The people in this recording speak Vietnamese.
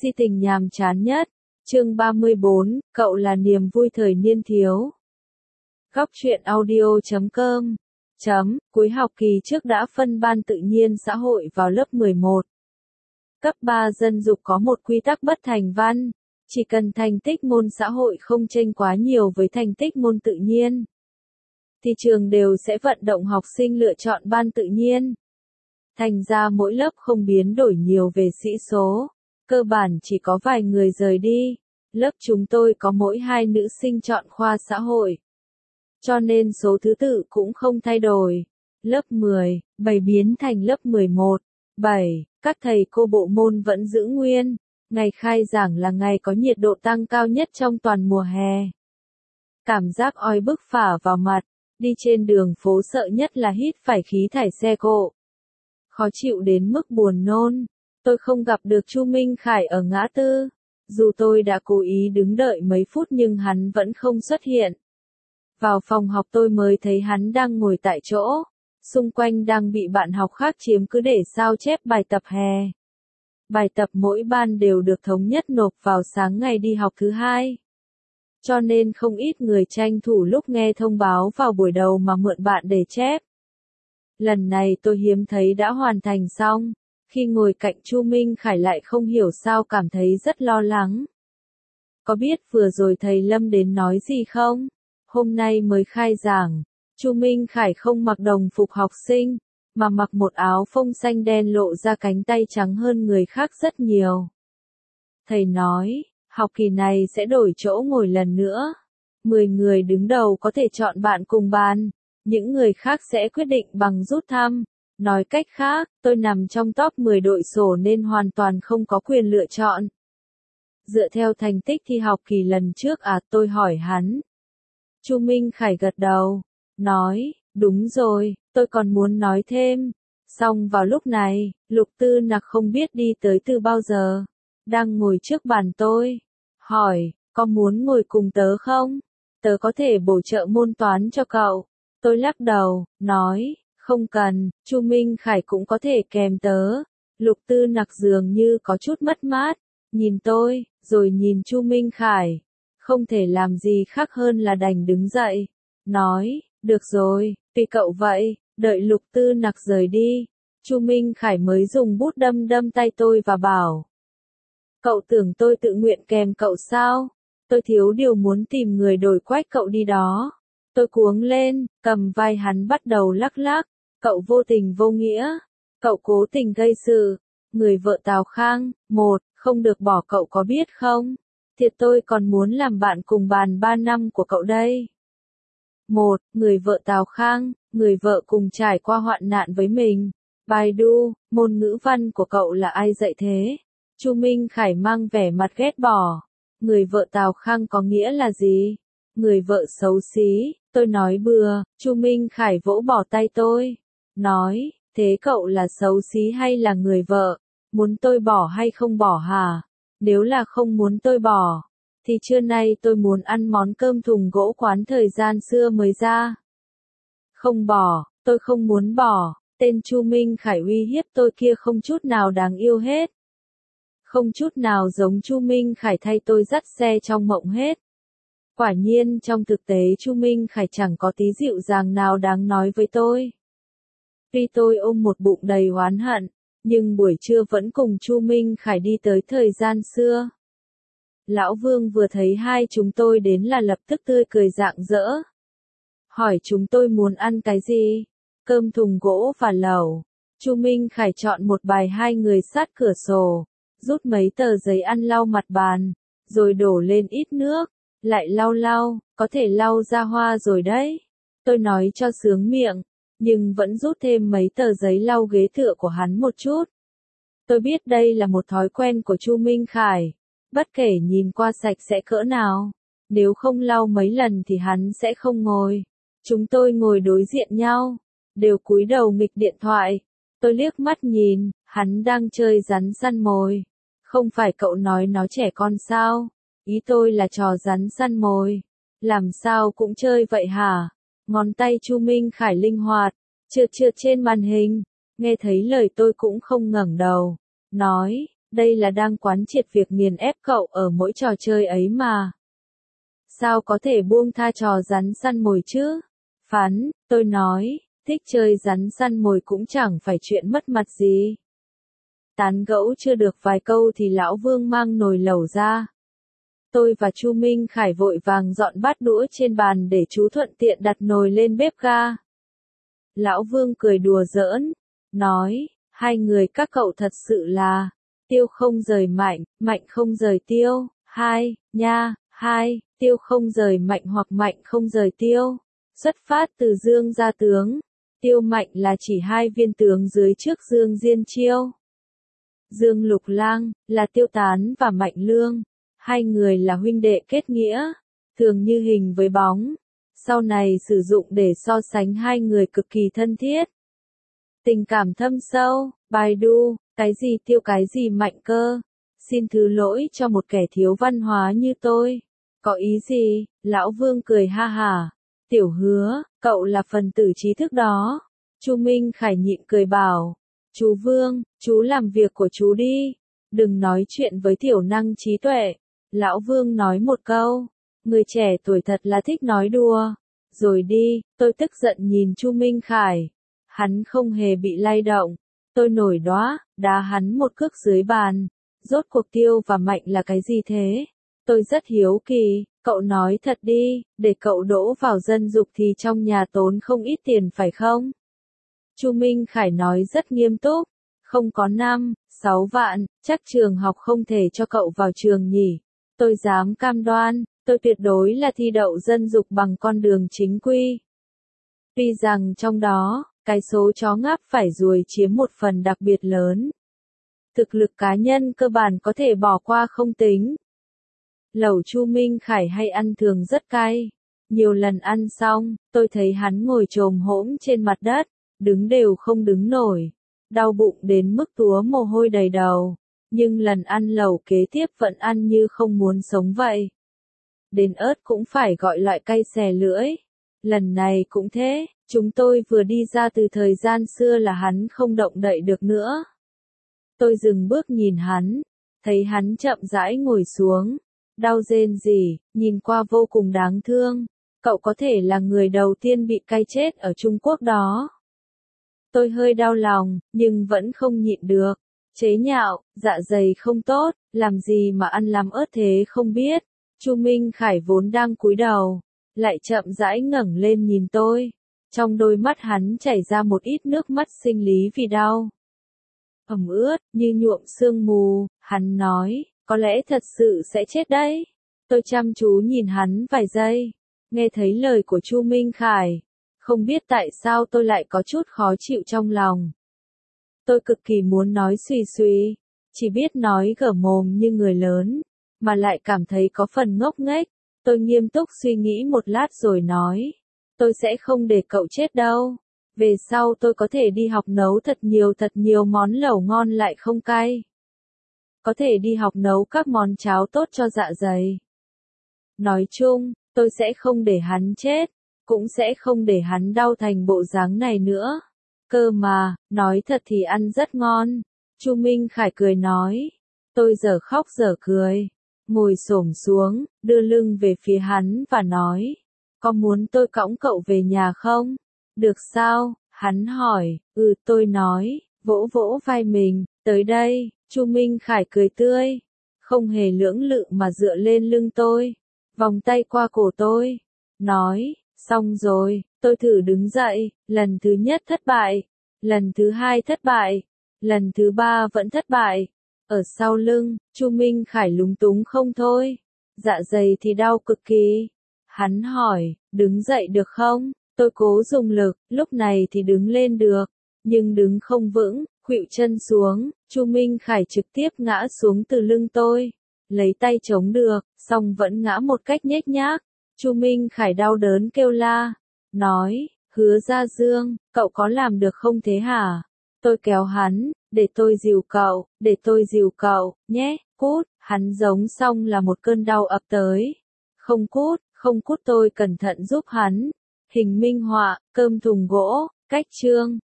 Si tình nhàm chán nhất. Chương 34, cậu là niềm vui thời niên thiếu. Góc truyện audio.com. Cuối học kỳ trước đã phân ban tự nhiên xã hội vào lớp 11. Cấp 3 dân dục có một quy tắc bất thành văn, chỉ cần thành tích môn xã hội không chênh quá nhiều với thành tích môn tự nhiên, thì trường đều sẽ vận động học sinh lựa chọn ban tự nhiên. Thành ra mỗi lớp không biến đổi nhiều về sĩ số, cơ bản chỉ có vài người rời đi. Lớp chúng tôi có mỗi 2 nữ sinh chọn khoa xã hội, cho nên số thứ tự cũng không thay đổi. Lớp 10, 7 biến thành lớp 11, 7, các thầy cô bộ môn vẫn giữ nguyên. Ngày khai giảng là ngày có nhiệt độ tăng cao nhất trong toàn mùa hè. Cảm giác oi bức phả vào mặt, đi trên đường phố sợ nhất là hít phải khí thải xe cộ. Khó chịu đến mức buồn nôn. Tôi không gặp được Chu Minh Khải ở ngã tư. Dù tôi đã cố ý đứng đợi mấy phút nhưng hắn vẫn không xuất hiện. Vào phòng học tôi mới thấy hắn đang ngồi tại chỗ, xung quanh đang bị bạn học khác chiếm cứ để sao chép bài tập hè. Bài tập mỗi ban đều được thống nhất nộp vào sáng ngày đi học thứ 2. Cho nên không ít người tranh thủ lúc nghe thông báo vào buổi đầu mà mượn bạn để chép. Lần này tôi hiếm thấy đã hoàn thành xong. Khi ngồi cạnh Chu Minh Khải lại không hiểu sao cảm thấy rất lo lắng. Có biết vừa rồi thầy Lâm đến nói gì không? Hôm nay mới khai giảng, Chu Minh Khải không mặc đồng phục học sinh, mà mặc một áo phông xanh đen lộ ra cánh tay trắng hơn người khác rất nhiều. Thầy nói, học kỳ này sẽ đổi chỗ ngồi lần nữa. 10 người đứng đầu có thể chọn bạn cùng bàn, những người khác sẽ quyết định bằng rút thăm. Nói cách khác, tôi nằm trong top 10 đội sổ nên hoàn toàn không có quyền lựa chọn. Dựa theo thành tích thi học kỳ lần trước tôi hỏi hắn. Chu Minh Khải gật đầu, nói, đúng rồi, tôi còn muốn nói thêm. Xong vào lúc này, Lục Tư Nặc không biết đi tới từ bao giờ, đang ngồi trước bàn tôi, hỏi, có muốn ngồi cùng tớ không? Tớ có thể bổ trợ môn toán cho cậu. Tôi lắc đầu, nói, không cần, Chu Minh Khải cũng có thể kèm tớ. Lục Tư Nặc dường như có chút mất mát, nhìn tôi, rồi nhìn Chu Minh Khải. Không thể làm gì khác hơn là đành đứng dậy, nói, được rồi, tùy cậu vậy. Đợi Lục Tư Nặc rời đi, Chu Minh Khải mới dùng bút đâm tay tôi và bảo. Cậu tưởng tôi tự nguyện kèm cậu sao? Tôi thiếu điều muốn tìm người đổi quách cậu đi đó. Tôi cuống lên, cầm vai hắn bắt đầu lắc lắc. Cậu vô tình vô nghĩa. Cậu cố tình gây sự. Người vợ Tào Khang, không được bỏ cậu có biết không? Thiệt tôi còn muốn làm bạn cùng bàn 3 năm của cậu đây. Người vợ Tào Khang, người vợ cùng trải qua hoạn nạn với mình. Baidu, môn ngữ văn của cậu là ai dạy thế? Chu Minh Khải mang vẻ mặt ghét bỏ. Người vợ Tào Khang có nghĩa là gì? Người vợ xấu xí, tôi nói bừa. Chu Minh Khải vỗ bỏ tay tôi. Nói, thế cậu là xấu xí hay là người vợ? Muốn tôi bỏ hay không bỏ hả? Nếu là không muốn tôi bỏ, thì trưa nay tôi muốn ăn món cơm thùng gỗ quán thời gian xưa mới ra. Không bỏ, tôi không muốn bỏ. Tên Chu Minh Khải uy hiếp tôi kia không chút nào đáng yêu hết. Không chút nào giống Chu Minh Khải thay tôi dắt xe trong mộng hết. Quả nhiên trong thực tế Chu Minh Khải chẳng có tí dịu dàng nào đáng nói với tôi. Tuy tôi ôm một bụng đầy oán hận, nhưng buổi trưa vẫn cùng Chu Minh Khải đi tới thời gian xưa. Lão Vương vừa thấy hai chúng tôi đến là lập tức tươi cười rạng rỡ. Hỏi chúng tôi muốn ăn cái gì? Cơm thùng gỗ và lẩu. Chu Minh Khải chọn một bài 2 người sát cửa sổ, rút mấy tờ giấy ăn lau mặt bàn, rồi đổ lên ít nước, lại lau, có thể lau ra hoa rồi đấy. Tôi nói cho sướng miệng, nhưng vẫn rút thêm mấy tờ giấy lau ghế tựa của hắn một chút. Tôi biết đây là một thói quen của Chu Minh Khải, bất kể nhìn qua sạch sẽ cỡ nào, nếu không lau mấy lần thì hắn sẽ không ngồi. Chúng tôi ngồi đối diện nhau, đều cúi đầu nghịch điện thoại. Tôi liếc mắt nhìn, hắn đang chơi rắn săn mồi. Không phải cậu nói nó trẻ con sao? Ý tôi là trò rắn săn mồi. Làm sao cũng chơi vậy hả? Ngón tay Chu Minh Khải linh hoạt, trượt trên màn hình. Nghe thấy lời tôi cũng không ngẩng đầu. Nói, Đây là đang quán triệt việc nghiền ép cậu ở mỗi trò chơi ấy mà. Sao có thể buông tha trò rắn săn mồi chứ? Phán, tôi nói, thích chơi rắn săn mồi cũng chẳng phải chuyện mất mặt gì. Tán gẫu chưa được vài câu thì lão Vương mang nồi lẩu ra. Tôi và Chu Minh Khải vội vàng dọn bát đũa trên bàn để chú thuận tiện đặt nồi lên bếp ga. Lão Vương cười đùa giỡn, nói, hai người các cậu thật sự là, Tiêu không rời Mạnh, Mạnh không rời Tiêu, hai, nha, hai, Tiêu không rời Mạnh hoặc Mạnh không rời Tiêu. Xuất phát từ Dương gia tướng, Tiêu Mạnh là chỉ hai viên tướng dưới trước Dương Diên Chiêu. Dương Lục Lang, là Tiêu Tán và Mạnh Lương. Hai người là huynh đệ kết nghĩa, thường như hình với bóng. Sau này sử dụng để so sánh hai người cực kỳ thân thiết. Tình cảm thâm sâu, Baidu, cái gì Tiêu cái gì Mạnh cơ. Xin thứ lỗi cho một kẻ thiếu văn hóa như tôi. Có ý gì? Lão Vương cười ha hả. Tiểu Hứa, cậu là phần tử trí thức đó. Chu Minh Khải nhịn cười bảo. Chú Vương, chú làm việc của chú đi. Đừng nói chuyện với tiểu năng trí tuệ. Lão Vương nói một câu. Người trẻ tuổi thật là thích nói đùa. Rồi đi, tôi tức giận nhìn Chu Minh Khải. Hắn không hề bị lay động. Tôi nổi đoá, đá hắn một cước dưới bàn. Rốt cuộc Tiêu và Mạnh là cái gì thế? Tôi rất hiếu kỳ, cậu nói thật đi, để cậu đỗ vào dân dục thì trong nhà tốn không ít tiền phải không? Chu Minh Khải nói rất nghiêm túc, không có 5, 6 vạn, chắc trường học không thể cho cậu vào trường nhỉ. Tôi dám cam đoan, tôi tuyệt đối là thi đậu dân dục bằng con đường chính quy. Tuy rằng trong đó, cái số chó ngáp phải ruồi chiếm một phần đặc biệt lớn. Thực lực cá nhân cơ bản có thể bỏ qua không tính. Lẩu Chu Minh Khải hay ăn thường rất cay. Nhiều lần ăn xong, tôi thấy hắn ngồi chồm hổm trên mặt đất, đứng đều không đứng nổi. Đau bụng đến mức túa mồ hôi đầy đầu. Nhưng lần ăn lẩu kế tiếp vẫn ăn như không muốn sống vậy. Đến ớt cũng phải gọi loại cay xè lưỡi. Lần này cũng thế, chúng tôi vừa đi ra từ thời gian xưa là hắn không động đậy được nữa. Tôi dừng bước nhìn hắn, thấy hắn chậm rãi ngồi xuống. Đau rên rỉ, nhìn qua vô cùng đáng thương. Cậu có thể là người đầu tiên bị cay chết ở Trung Quốc đó. Tôi hơi đau lòng, nhưng vẫn không nhịn được. Chế nhạo, dạ dày không tốt, làm gì mà ăn lắm ớt thế không biết. Chu Minh Khải vốn đang cúi đầu, lại chậm rãi ngẩng lên nhìn tôi. Trong đôi mắt hắn chảy ra một ít nước mắt sinh lý vì đau. Ẩm ướt, như nhuộm sương mù, hắn nói, có lẽ thật sự sẽ chết đấy. Tôi chăm chú nhìn hắn vài giây, nghe thấy lời của Chu Minh Khải. Không biết tại sao tôi lại có chút khó chịu trong lòng. Tôi cực kỳ muốn nói xuy xuy, chỉ biết nói gở mồm như người lớn, mà lại cảm thấy có phần ngốc nghếch. Tôi nghiêm túc suy nghĩ một lát rồi nói, tôi sẽ không để cậu chết đâu. Về sau tôi có thể đi học nấu thật nhiều món lẩu ngon lại không cay. Có thể đi học nấu các món cháo tốt cho dạ dày. Nói chung, tôi sẽ không để hắn chết, cũng sẽ không để hắn đau thành bộ dáng này nữa. Cơ mà, nói thật thì ăn rất ngon. Chu Minh Khải cười nói. Tôi giờ khóc giờ cười. Ngồi xổm xuống, đưa lưng về phía hắn và nói. Có muốn tôi cõng cậu về nhà không? Được sao? Hắn hỏi. Tôi nói, vỗ vỗ vai mình. Tới đây, Chu Minh Khải cười tươi. Không hề lưỡng lự mà dựa lên lưng tôi. Vòng tay qua cổ tôi. Nói, xong rồi, tôi thử đứng dậy. Lần thứ nhất thất bại. Lần thứ hai thất bại. Lần thứ ba vẫn thất bại. Ở sau lưng, Chu Minh Khải lúng túng không thôi. Dạ dày thì đau cực kỳ. Hắn hỏi, đứng dậy được không? Tôi cố dùng lực, lúc này thì đứng lên được. Nhưng đứng không vững, khuỵu chân xuống, Chu Minh Khải trực tiếp ngã xuống từ lưng tôi. Lấy tay chống được, song vẫn ngã một cách nhếch nhác. Chu Minh Khải đau đớn kêu la. Nói, Hứa Gia Dương, cậu có làm được không thế hả? Tôi kéo hắn, để tôi dìu cậu, nhé, cút. Hắn giống xong là một cơn đau ập tới. Không cút tôi cẩn thận giúp hắn. Hình minh họa, cơm thùng gỗ, cách chương.